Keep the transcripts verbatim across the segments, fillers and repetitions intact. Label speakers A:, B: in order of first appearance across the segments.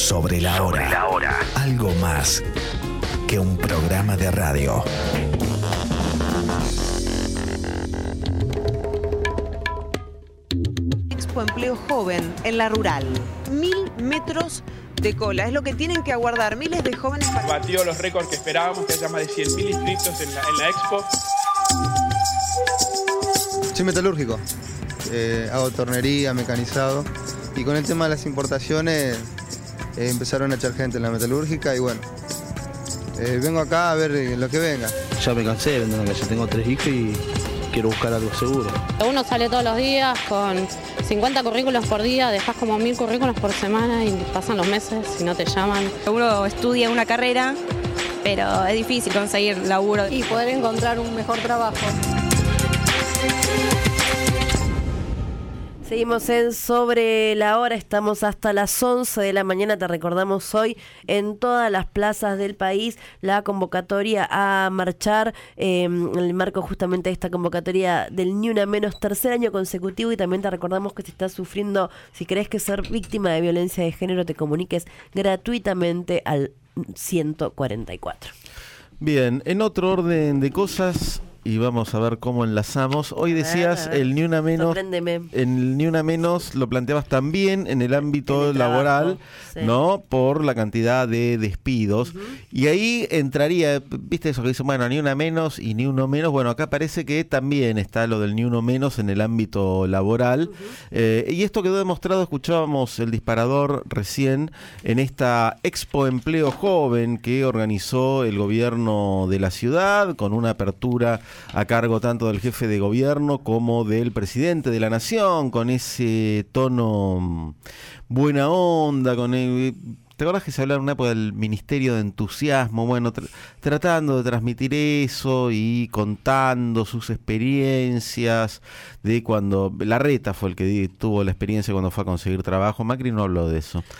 A: Sobre la hora.
B: Sobre la hora.
A: Algo más que un programa de radio.
C: Expo Empleo Joven en la rural. Mil metros de cola. Es lo que tienen que aguardar miles de jóvenes. Para...
D: Batió los récords que esperábamos, que haya más de cien mil inscritos en la, en la Expo.
E: Soy metalúrgico. Eh, hago tornería, mecanizado. Y con el tema de las importaciones eh, empezaron a echar gente en la metalúrgica y bueno, eh, vengo acá a ver lo que venga.
F: Ya me cansé de vender, ya tengo tres hijos y quiero buscar algo seguro.
G: Uno sale todos los días con cincuenta currículos por día, dejas como mil currículos por semana y pasan los meses y no te llaman.
H: Uno estudia una carrera, pero es difícil conseguir laburo.
I: Y poder encontrar un mejor trabajo.
J: Seguimos en Sobre la Hora, estamos hasta las once de la mañana, te recordamos hoy en todas las plazas del país la convocatoria a marchar, eh, en el marco justamente de esta convocatoria del Ni Una Menos, tercer año consecutivo, y también te recordamos que si estás sufriendo, si crees que ser víctima de violencia de género, te comuniques gratuitamente al ciento cuarenta y cuatro.
K: Bien, en otro orden de cosas... Y vamos a ver cómo enlazamos. Hoy decías
J: ver, ver.
K: el Ni Una Menos.
J: Sorpréndeme.
K: El Ni Una Menos lo planteabas también en el ámbito en el laboral, sí. ¿no? Por la cantidad de despidos. Uh-huh. Y ahí entraría, viste eso que dice, bueno, Ni Una Menos y Ni Uno Menos. Bueno, acá parece que también está lo del Ni Uno Menos en el ámbito laboral. Uh-huh. Eh, y esto quedó demostrado, escuchábamos el disparador recién en esta Expo Empleo Joven que organizó el gobierno de la ciudad con una apertura a cargo tanto del jefe de gobierno como del presidente de la nación, con ese tono buena onda, con el, ¿te acordás que se hablaba en una época del Ministerio de Entusiasmo? Bueno, tr- tratando de transmitir eso y contando sus experiencias de cuando... Larreta fue el que di, tuvo la experiencia cuando fue a conseguir trabajo, Macri no habló de eso.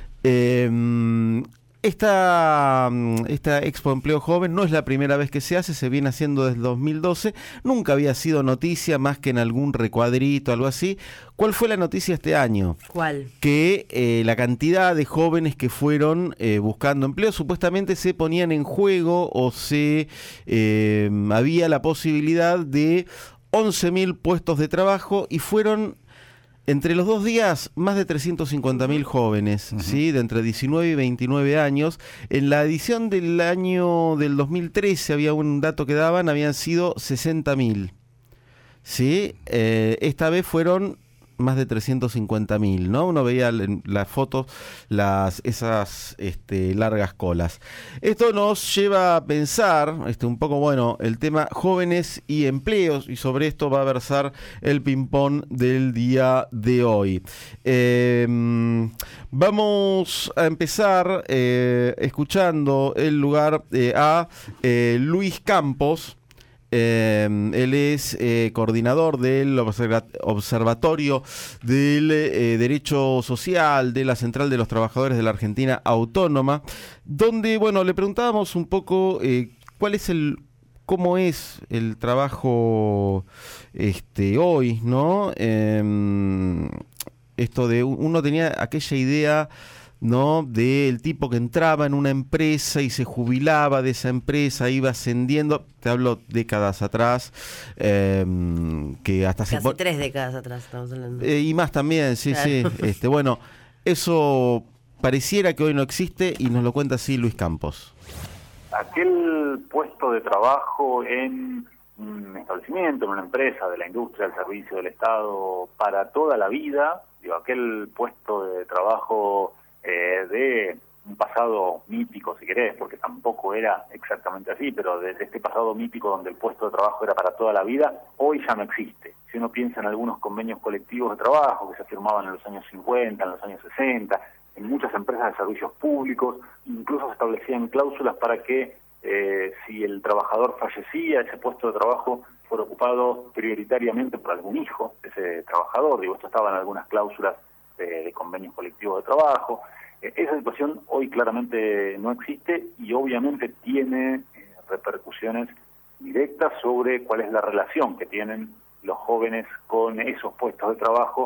K: Eh... Esta, esta Expo Empleo Joven no es la primera vez que se hace, se viene haciendo desde dos mil doce, nunca había sido noticia más que en algún recuadrito, algo así. ¿Cuál fue la noticia este año?
J: ¿Cuál?
K: Que eh, la cantidad de jóvenes que fueron eh, buscando empleo supuestamente se ponían en juego o se eh, había la posibilidad de once mil puestos de trabajo y fueron... Entre los dos días, más de trescientos cincuenta mil jóvenes, uh-huh. ¿sí? De entre diecinueve y veintinueve años. En la edición del año del dos mil trece, había un dato que daban, habían sido sesenta mil. ¿Sí? Eh, esta vez fueron más de trescientos cincuenta mil, ¿no? Uno veía en las fotos las, esas este, largas colas. Esto nos lleva a pensar este, un poco, bueno, el tema jóvenes y empleos, y sobre esto va a versar el ping-pong del día de hoy. Eh, vamos a empezar eh, escuchando el lugar eh, a eh, Luis Campos. Eh, él es eh, coordinador del observa- Observatorio del eh, Derecho Social de la Central de los Trabajadores de la Argentina Autónoma, donde, bueno, le preguntábamos un poco eh, cuál es el, cómo es el trabajo este hoy, ¿no? Eh, esto de uno tenía aquella idea, ¿no? Del tipo que entraba en una empresa y se jubilaba de esa empresa, iba ascendiendo, te hablo décadas atrás, eh, que hasta
J: casi
K: se po-
J: tres décadas atrás estamos hablando.
K: Eh, y más también, sí, claro. sí. Este, bueno, eso pareciera que hoy no existe y nos lo cuenta así Luis Campos.
L: Aquel puesto de trabajo en un establecimiento, en una empresa de la industria, del servicio, del Estado, para toda la vida, digo, aquel puesto de trabajo Eh, de un pasado mítico, si querés, porque tampoco era exactamente así, pero de, de este pasado mítico donde el puesto de trabajo era para toda la vida, hoy ya no existe. Si uno piensa en algunos convenios colectivos de trabajo que se firmaban en los años cincuenta, en los años sesenta, en muchas empresas de servicios públicos, incluso se establecían cláusulas para que eh, si el trabajador fallecía, ese puesto de trabajo fuera ocupado prioritariamente por algún hijo de ese trabajador. Digo, esto estaba en algunas cláusulas de, de convenios colectivos de trabajo. Esa situación hoy claramente no existe y obviamente tiene eh, repercusiones directas sobre cuál es la relación que tienen los jóvenes con esos puestos de trabajo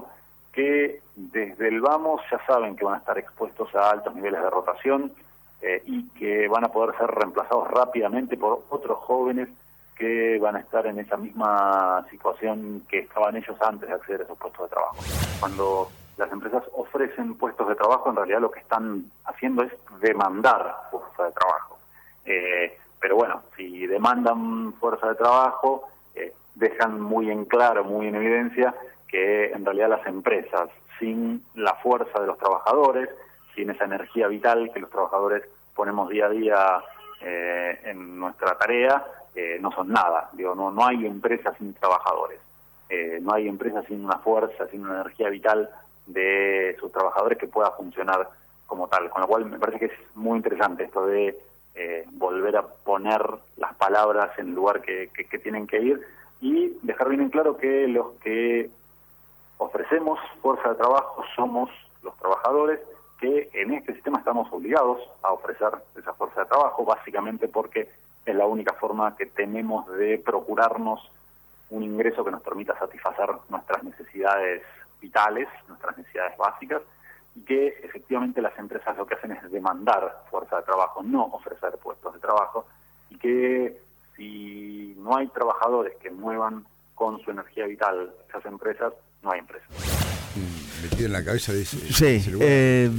L: que desde el vamos ya saben que van a estar expuestos a altos niveles de rotación eh, y que van a poder ser reemplazados rápidamente por otros jóvenes que van a estar en esa misma situación que estaban ellos antes de acceder a esos puestos de trabajo. Cuando las empresas ofrecen puestos de trabajo, en realidad lo que están haciendo es demandar fuerza de trabajo. Eh, pero bueno, si demandan fuerza de trabajo, eh, dejan muy en claro, muy en evidencia, que en realidad las empresas, sin la fuerza de los trabajadores, sin esa energía vital que los trabajadores ponemos día a día eh, en nuestra tarea, eh, no son nada. Digo, no, no hay empresas sin trabajadores, eh, no hay empresas sin una fuerza, sin una energía vital de sus trabajadores que pueda funcionar como tal. Con lo cual me parece que es muy interesante esto de eh, volver a poner las palabras en el lugar que, que, que tienen que ir y dejar bien en claro que los que ofrecemos fuerza de trabajo somos los trabajadores, que en este sistema estamos obligados a ofrecer esa fuerza de trabajo, básicamente porque es la única forma que tenemos de procurarnos un ingreso que nos permita satisfacer nuestras necesidades vitales, nuestras necesidades básicas, y que efectivamente las empresas lo que hacen es demandar fuerza de trabajo, no ofrecer puestos de trabajo, y que si no hay trabajadores que muevan con su energía vital esas empresas, no hay empresas.
B: Metido en la cabeza de ese,
K: sí,
B: de ese lugar.
K: Eh,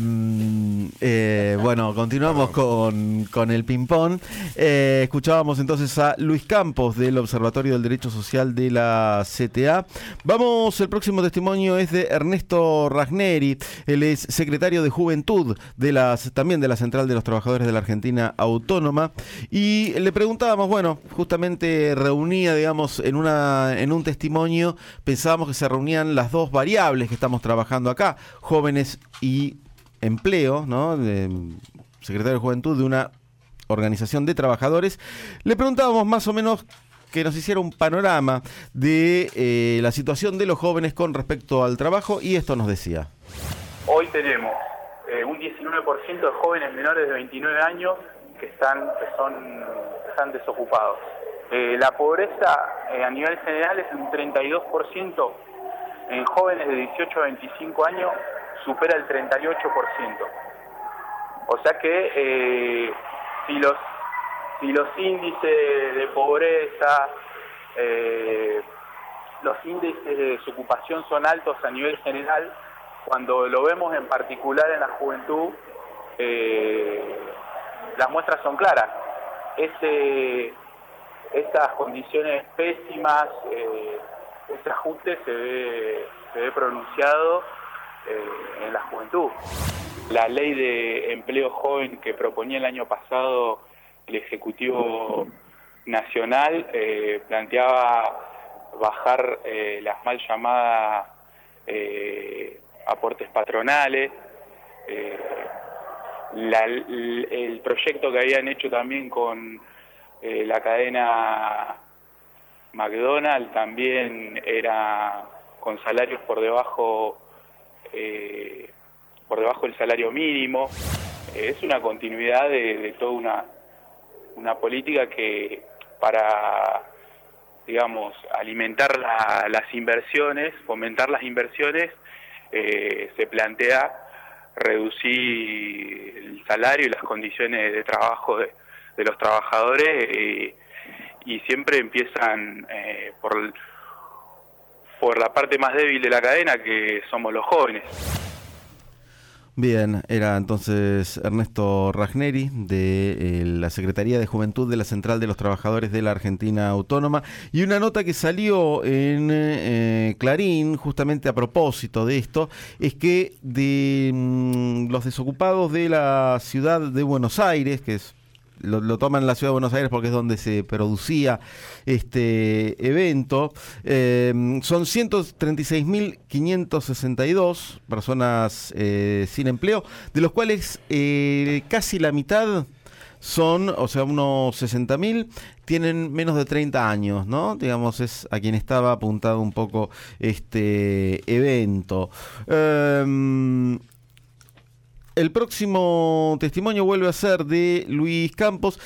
K: eh, bueno, continuamos con, con el ping-pong. Eh, escuchábamos entonces a Luis Campos del Observatorio del Derecho Social de la C T A. Vamos, el próximo testimonio es de Ernesto Ragneri. Él es secretario de Juventud de las, también de la Central de los Trabajadores de la Argentina Autónoma. Y le preguntábamos, bueno, justamente reunía, digamos, en, una, en un testimonio, pensábamos que se reunían las dos variables que estamos trabajando acá, jóvenes y empleo, ¿no? De, secretario de Juventud de una organización de trabajadores. Le preguntábamos más o menos que nos hiciera un panorama de eh, la situación de los jóvenes con respecto al trabajo, y esto nos decía.
M: Hoy tenemos eh, un diecinueve por ciento de jóvenes menores de veintinueve años que están, que son, que están desocupados. Eh, la pobreza eh, a nivel general es un treinta y dos por ciento. En jóvenes de dieciocho a veinticinco años supera el treinta y ocho por ciento. O sea que eh, si los si los índices de pobreza, eh, los índices de desocupación son altos a nivel general, cuando lo vemos en particular en la juventud, eh, las muestras son claras. Ese, estas condiciones pésimas, eh, este ajuste se ve, se ve pronunciado eh, en la juventud. La ley de empleo joven que proponía el año pasado el Ejecutivo Nacional eh, planteaba bajar eh, las mal llamadas eh, aportes patronales. Eh, la, el, el proyecto que habían hecho también con eh, la cadena McDonald's también era con salarios por debajo eh, por debajo del salario mínimo. Eh, es una continuidad de, de toda una una política que para, digamos, alimentar la, las inversiones, fomentar las inversiones, eh, se plantea reducir el salario y las condiciones de trabajo de, de los trabajadores, eh, y siempre empiezan eh, por, por la parte más débil de la cadena, que somos los jóvenes.
K: Bien, era entonces Ernesto Ragneri de eh, la Secretaría de Juventud de la Central de los Trabajadores de la Argentina Autónoma, y una nota que salió en eh, Clarín justamente a propósito de esto es que de mm, los desocupados de la ciudad de Buenos Aires, que es Lo, lo toman en la ciudad de Buenos Aires porque es donde se producía este evento, eh, son ciento treinta y seis mil quinientos sesenta y dos personas eh, sin empleo, de los cuales eh, casi la mitad son, o sea, unos sesenta mil, tienen menos de treinta años, ¿no? Digamos, es a quien estaba apuntado un poco este evento. Eh, El próximo testimonio vuelve a ser de Luis Campos,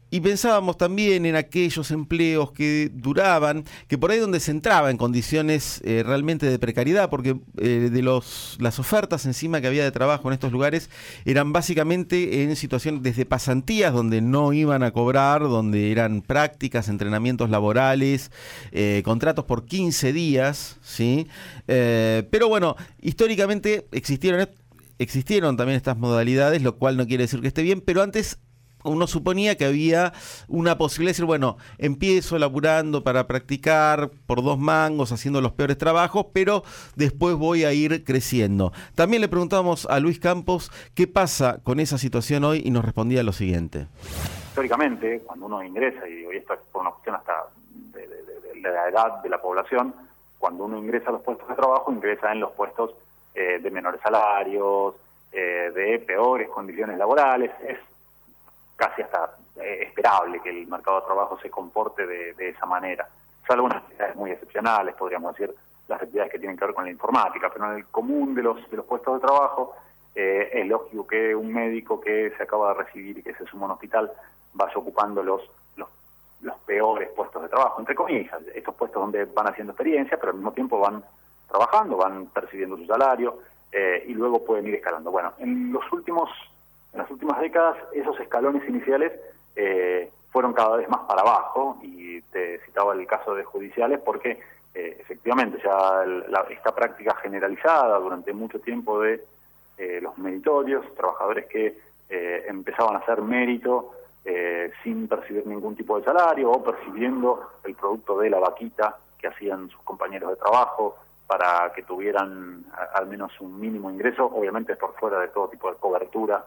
K: Y pensábamos también en aquellos empleos que duraban, que por ahí donde se entraba en condiciones eh, realmente de precariedad, porque eh, de los las ofertas encima que había de trabajo en estos lugares eran básicamente en situaciones desde pasantías donde no iban a cobrar, donde eran prácticas, entrenamientos laborales, eh, contratos por quince días, ¿sí? Eh, pero bueno, históricamente existieron, existieron también estas modalidades, lo cual no quiere decir que esté bien, pero antes uno suponía que había una posibilidad de decir, bueno, empiezo laburando para practicar por dos mangos, haciendo los peores trabajos, pero después voy a ir creciendo. También le preguntamos a Luis Campos qué pasa con esa situación hoy y nos respondía lo siguiente.
L: Históricamente, cuando uno ingresa, y hoy esto es por una cuestión hasta de, de, de, de la edad de la población, cuando uno ingresa a los puestos de trabajo, ingresa en los puestos eh, de menores salarios, eh, de peores condiciones laborales. Es casi hasta eh, esperable que el mercado de trabajo se comporte de, de esa manera. Salvo unas actividades muy excepcionales, podríamos decir, las actividades que tienen que ver con la informática, pero en el común de los, de los puestos de trabajo eh, es lógico que un médico que se acaba de recibir y que se suma a un hospital vaya ocupando los, los, los peores puestos de trabajo, entre comillas, estos puestos donde van haciendo experiencia, pero al mismo tiempo van trabajando, van percibiendo su salario eh, y luego pueden ir escalando. Bueno, en los últimos En las últimas décadas, esos escalones iniciales eh, fueron cada vez más para abajo, y te citaba el caso de judiciales porque eh, efectivamente ya el, la, esta práctica generalizada durante mucho tiempo de eh, los meritorios, trabajadores que eh, empezaban a hacer mérito eh, sin percibir ningún tipo de salario o percibiendo el producto de la vaquita que hacían sus compañeros de trabajo para que tuvieran a, al menos un mínimo ingreso, obviamente por fuera de todo tipo de cobertura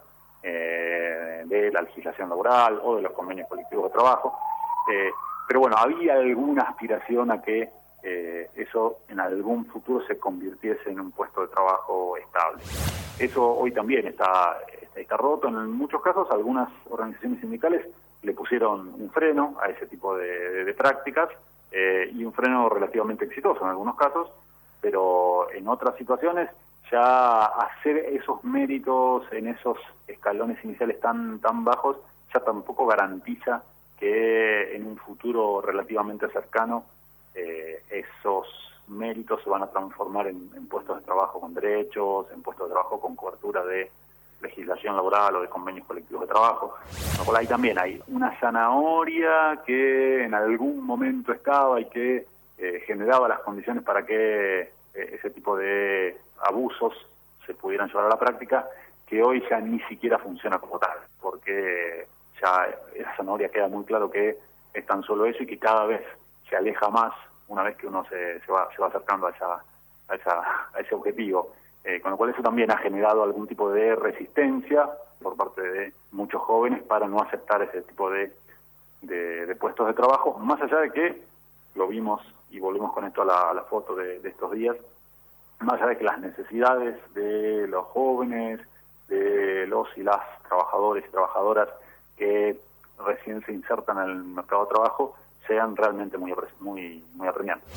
L: Eh, de la legislación laboral o de los convenios colectivos de trabajo, eh, pero bueno, había alguna aspiración a que eh, eso en algún futuro se convirtiese en un puesto de trabajo estable. Eso hoy también está, está, está roto. En muchos casos algunas organizaciones sindicales le pusieron un freno a ese tipo de, de, de prácticas eh, y un freno relativamente exitoso en algunos casos, pero en otras situaciones ya hacer esos méritos en esos escalones iniciales tan tan bajos ya tampoco garantiza que en un futuro relativamente cercano eh, esos méritos se van a transformar en, en puestos de trabajo con derechos, en puestos de trabajo con cobertura de legislación laboral o de convenios colectivos de trabajo. Por ahí también hay una zanahoria que en algún momento estaba y que eh, generaba las condiciones para que eh, ese tipo de abusos se pudieran llevar a la práctica, que hoy ya ni siquiera funciona como tal, porque ya esa zanahoria queda muy claro que es tan solo eso y que cada vez se aleja más una vez que uno se, se, va, se va acercando a, esa, a, esa, a ese objetivo. Eh, con lo cual eso también ha generado algún tipo de resistencia por parte de muchos jóvenes para no aceptar ese tipo de, de, de puestos de trabajo, más allá de que, lo vimos y volvemos con esto a la, a la foto de, de estos días, más allá de que las necesidades de los jóvenes, de los y las trabajadores y trabajadoras que recién se insertan en el mercado de trabajo sean realmente muy, muy, muy apremiantes.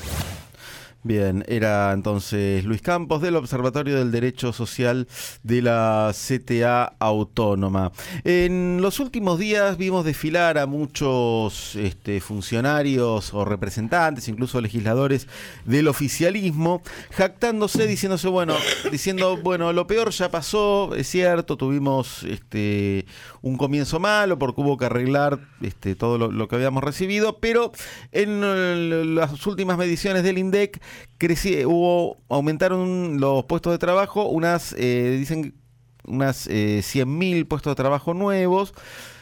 K: Bien, era entonces Luis Campos del Observatorio del Derecho Social de la C T A Autónoma. En los últimos días vimos desfilar a muchos este, funcionarios o representantes, incluso legisladores del oficialismo, jactándose, diciéndose, bueno, diciendo, bueno, lo peor ya pasó, es cierto, tuvimos este, un comienzo malo porque hubo que arreglar este, todo lo, lo que habíamos recibido, pero en las últimas mediciones del INDEC Crecí, hubo, aumentaron los puestos de trabajo, unas, eh, dicen, unas eh, cien mil puestos de trabajo nuevos,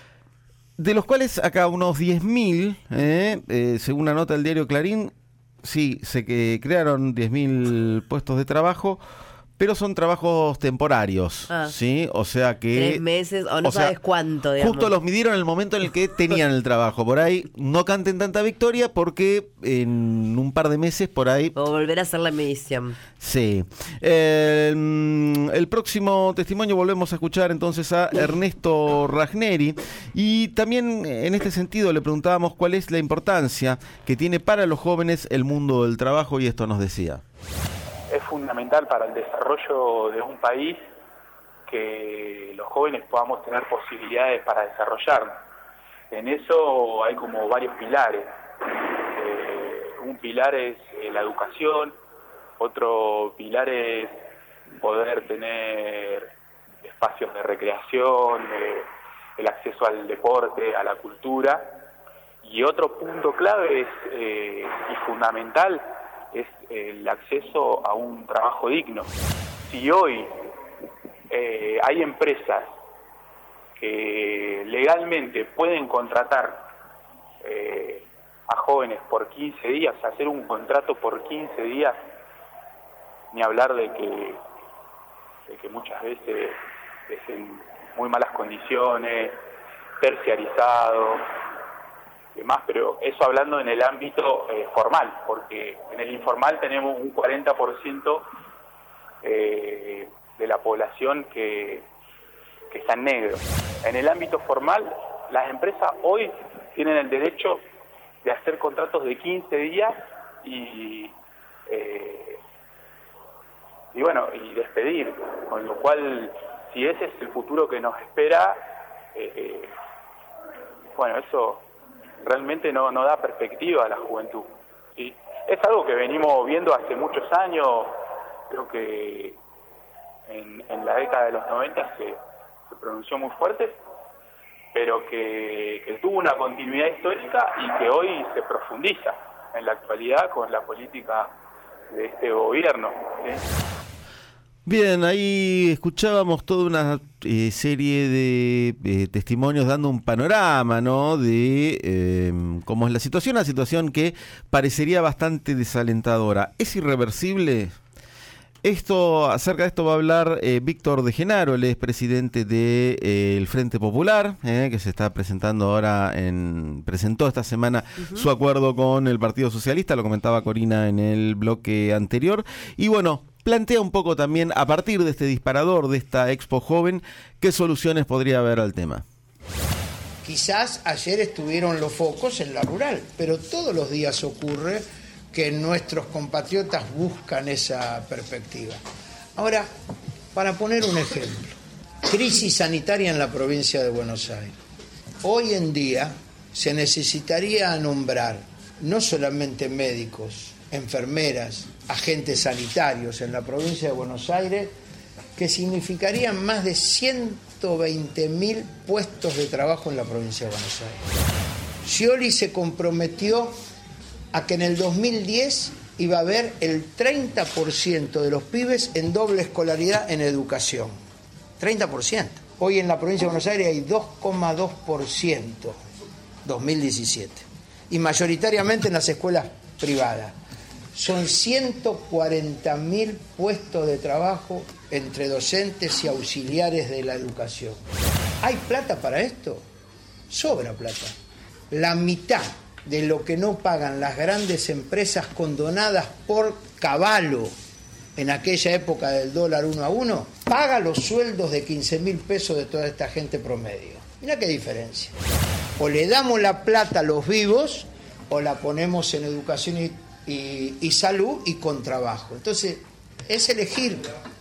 K: de los cuales acá unos diez mil, eh, eh, según una nota del diario Clarín, sí, se que crearon diez mil puestos de trabajo, pero son trabajos temporarios, ah, ¿sí? O sea que...
J: Tres meses, o no o sabes sea, cuánto, digamos.
K: Justo los midieron en el momento en el que tenían el trabajo. Por ahí no canten tanta victoria porque en un par de meses por ahí...
J: O volver a hacer la medición.
K: Sí. Eh, el próximo testimonio volvemos a escuchar entonces a Ernesto Ragneri. Y también en este sentido le preguntábamos cuál es la importancia que tiene para los jóvenes el mundo del trabajo y esto nos decía.
M: Es fundamental para el desarrollo de un país que los jóvenes podamos tener posibilidades para desarrollarnos. En eso hay como varios pilares. Eh, un pilar es eh, la educación, otro pilar es poder tener espacios de recreación, eh, el acceso al deporte, a la cultura. Y otro punto clave es, eh, y fundamental es el acceso a un trabajo digno. Si hoy eh, hay empresas que legalmente pueden contratar eh, a jóvenes por quince días, hacer un contrato por quince días, ni hablar de que, de que muchas veces es en muy malas condiciones, terciarizado, demás, pero eso hablando en el ámbito eh, formal, porque en el informal tenemos un cuarenta por ciento eh, de la población que, que está en negro. En el ámbito formal, las empresas hoy tienen el derecho de hacer contratos de quince días y eh, y bueno, y despedir, con lo cual, si ese es el futuro que nos espera, eh, eh, bueno, eso realmente no, no da perspectiva a la juventud, ¿sí? Es algo que venimos viendo hace muchos años, creo que en, en la década de los noventa se, se pronunció muy fuerte, pero que, que tuvo una continuidad histórica y que hoy se profundiza en la actualidad con la política de este gobierno, ¿sí?
K: Bien, ahí escuchábamos toda una eh, serie de eh, testimonios dando un panorama, ¿no?, de eh, cómo es la situación, una situación que parecería bastante desalentadora. ¿Es irreversible? Esto, acerca de esto va a hablar eh, Víctor de Genaro, el expresidente del de, eh, Frente Popular, eh, que se está presentando ahora, en presentó esta semana uh-huh. su acuerdo con el Partido Socialista, lo comentaba Corina en el bloque anterior, y bueno, plantea un poco también, a partir de este disparador, de esta Expo Joven, qué soluciones podría haber al tema.
N: Quizás ayer estuvieron los focos en la rural, pero todos los días ocurre que nuestros compatriotas buscan esa perspectiva. Ahora, para poner un ejemplo, crisis sanitaria en la provincia de Buenos Aires. Hoy en día se necesitaría nombrar no solamente médicos, enfermeras, agentes sanitarios en la provincia de Buenos Aires, que significarían más de ciento veinte mil puestos de trabajo en la provincia de Buenos Aires. Scioli se comprometió a que en el dos mil diez iba a haber el treinta por ciento de los pibes en doble escolaridad en educación. treinta por ciento. Hoy en la provincia de Buenos Aires hay dos coma dos por ciento, dos mil diecisiete. Y mayoritariamente en las escuelas privadas. Son ciento cuarenta mil puestos de trabajo entre docentes y auxiliares de la educación. ¿Hay plata para esto? Sobra plata. La mitad de lo que no pagan las grandes empresas condonadas por Caballo en aquella época del dólar uno a uno, paga los sueldos de quince mil pesos de toda esta gente promedio. Mirá qué diferencia. O le damos la plata a los vivos o la ponemos en educación y, y, y salud y con trabajo. Entonces, es elegir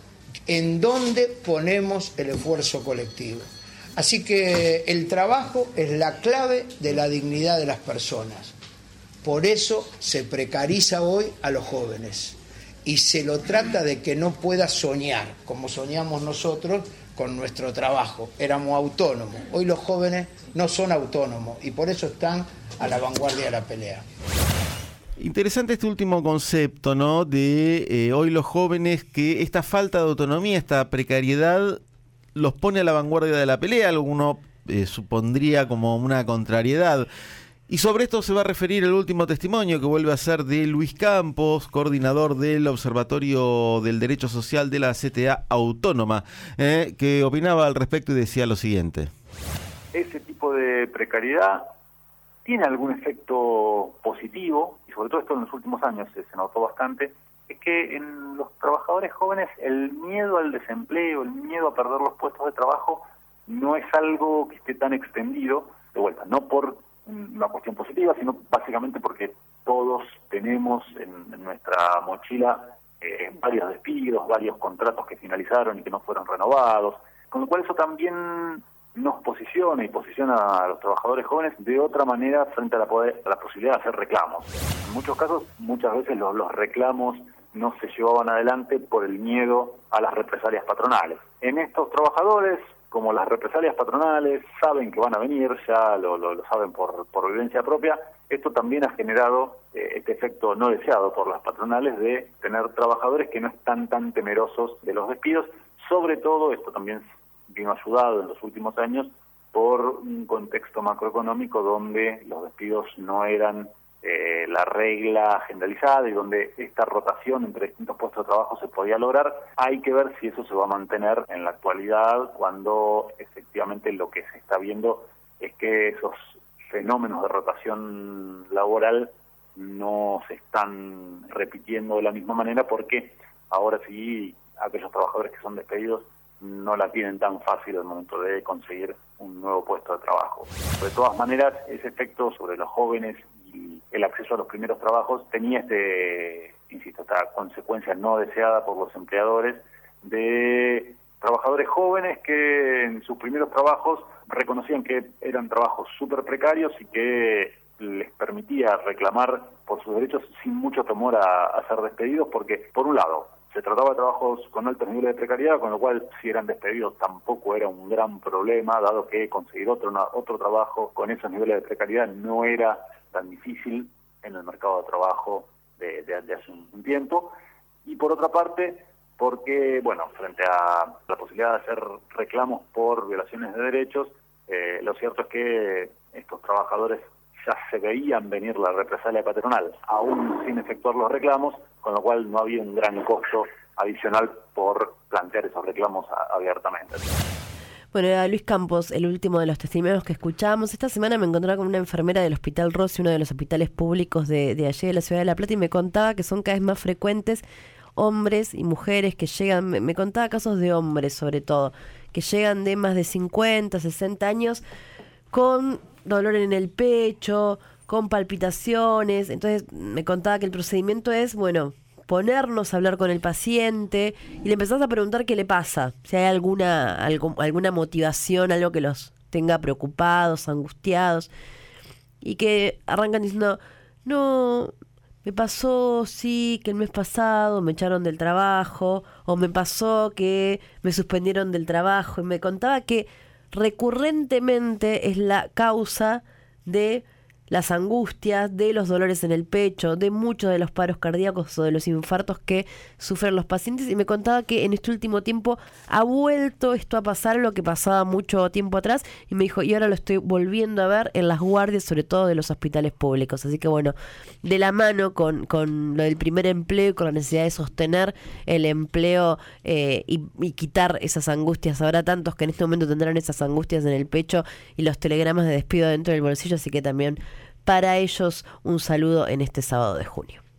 N: en dónde ponemos el esfuerzo colectivo. Así que el trabajo es la clave de la dignidad de las personas. Por eso se precariza hoy a los jóvenes y se lo trata de que no pueda soñar, como soñamos nosotros con nuestro trabajo. Éramos autónomos. Hoy los jóvenes no son autónomos y por eso están a la vanguardia de la pelea.
K: Interesante este último concepto, ¿no? De eh, hoy los jóvenes, que esta falta de autonomía, esta precariedad, los pone a la vanguardia de la pelea. Alguno eh, supondría como una contrariedad. Y sobre esto se va a referir el último testimonio, que vuelve a ser de Luis Campos, coordinador del Observatorio del Derecho Social de la C T A Autónoma, eh, que opinaba al respecto y decía lo siguiente.
L: Ese tipo de precariedad tiene algún efecto positivo, y sobre todo esto en los últimos años se, se notó bastante, es que en los trabajadores jóvenes el miedo al desempleo, el miedo a perder los puestos de trabajo, no es algo que esté tan extendido, de vuelta, no por una cuestión positiva, sino básicamente porque todos tenemos en, en nuestra mochila eh, varios despidos, varios contratos que finalizaron y que no fueron renovados, con lo cual eso también nos posiciona y posiciona a los trabajadores jóvenes de otra manera frente a la, poder, a la posibilidad de hacer reclamos. En muchos casos, muchas veces los, los reclamos no se llevaban adelante por el miedo a las represalias patronales. En estos trabajadores, como las represalias patronales saben que van a venir, ya lo, lo, lo saben por, por vivencia propia, esto también ha generado eh, este efecto no deseado por las patronales de tener trabajadores que no están tan temerosos de los despidos. Sobre todo, esto también vino ayudado en los últimos años por un contexto macroeconómico donde los despidos no eran eh, la regla generalizada y donde esta rotación entre distintos puestos de trabajo se podía lograr. Hay que ver si eso se va a mantener en la actualidad, cuando efectivamente lo que se está viendo es que esos fenómenos de rotación laboral no se están repitiendo de la misma manera, porque ahora sí aquellos trabajadores que son despedidos no la tienen tan fácil al momento de conseguir un nuevo puesto de trabajo. De todas maneras, ese efecto sobre los jóvenes y el acceso a los primeros trabajos tenía este, insisto, esta consecuencia no deseada por los empleadores de trabajadores jóvenes que en sus primeros trabajos reconocían que eran trabajos súper precarios y que les permitía reclamar por sus derechos sin mucho temor a, a ser despedidos, porque, por un lado, se trataba de trabajos con altos niveles de precariedad, con lo cual, si eran despedidos, tampoco era un gran problema, dado que conseguir otro, una, otro trabajo con esos niveles de precariedad no era tan difícil en el mercado de trabajo de, de, de hace un, un tiempo. Y por otra parte, porque, bueno, frente a la posibilidad de hacer reclamos por violaciones de derechos, eh, lo cierto es que estos trabajadores ya se veían venir la represalia patronal, aún sin efectuar los reclamos, con lo cual no había un gran costo adicional por plantear esos reclamos a, abiertamente.
J: Bueno, era Luis Campos, el último de los testimonios que escuchábamos. Esta semana me encontraba con una enfermera del Hospital Rossi, uno de los hospitales públicos de, de allí de la Ciudad de La Plata, y me contaba que son cada vez más frecuentes hombres y mujeres que llegan, me, me contaba casos de hombres sobre todo, que llegan de más de cincuenta, sesenta años con dolor en el pecho, con palpitaciones. Entonces me contaba que el procedimiento es, bueno, ponernos a hablar con el paciente y le empezás a preguntar qué le pasa, si hay alguna, algo, alguna motivación, algo que los tenga preocupados, angustiados, y que arrancan diciendo, no, me pasó, sí, que el mes pasado me echaron del trabajo, o me pasó que me suspendieron del trabajo, y me contaba que recurrentemente es la causa de las angustias, de los dolores en el pecho, de muchos de los paros cardíacos o de los infartos que sufren los pacientes, y me contaba que en este último tiempo ha vuelto esto a pasar, lo que pasaba mucho tiempo atrás, y me dijo, y ahora lo estoy volviendo a ver en las guardias, sobre todo de los hospitales públicos. Así que bueno, de la mano con, con lo del primer empleo y con la necesidad de sostener el empleo eh, y, y quitar esas angustias. Habrá tantos que en este momento tendrán esas angustias en el pecho y los telegramas de despido dentro del bolsillo, así que también para ellos un saludo en este sábado de junio.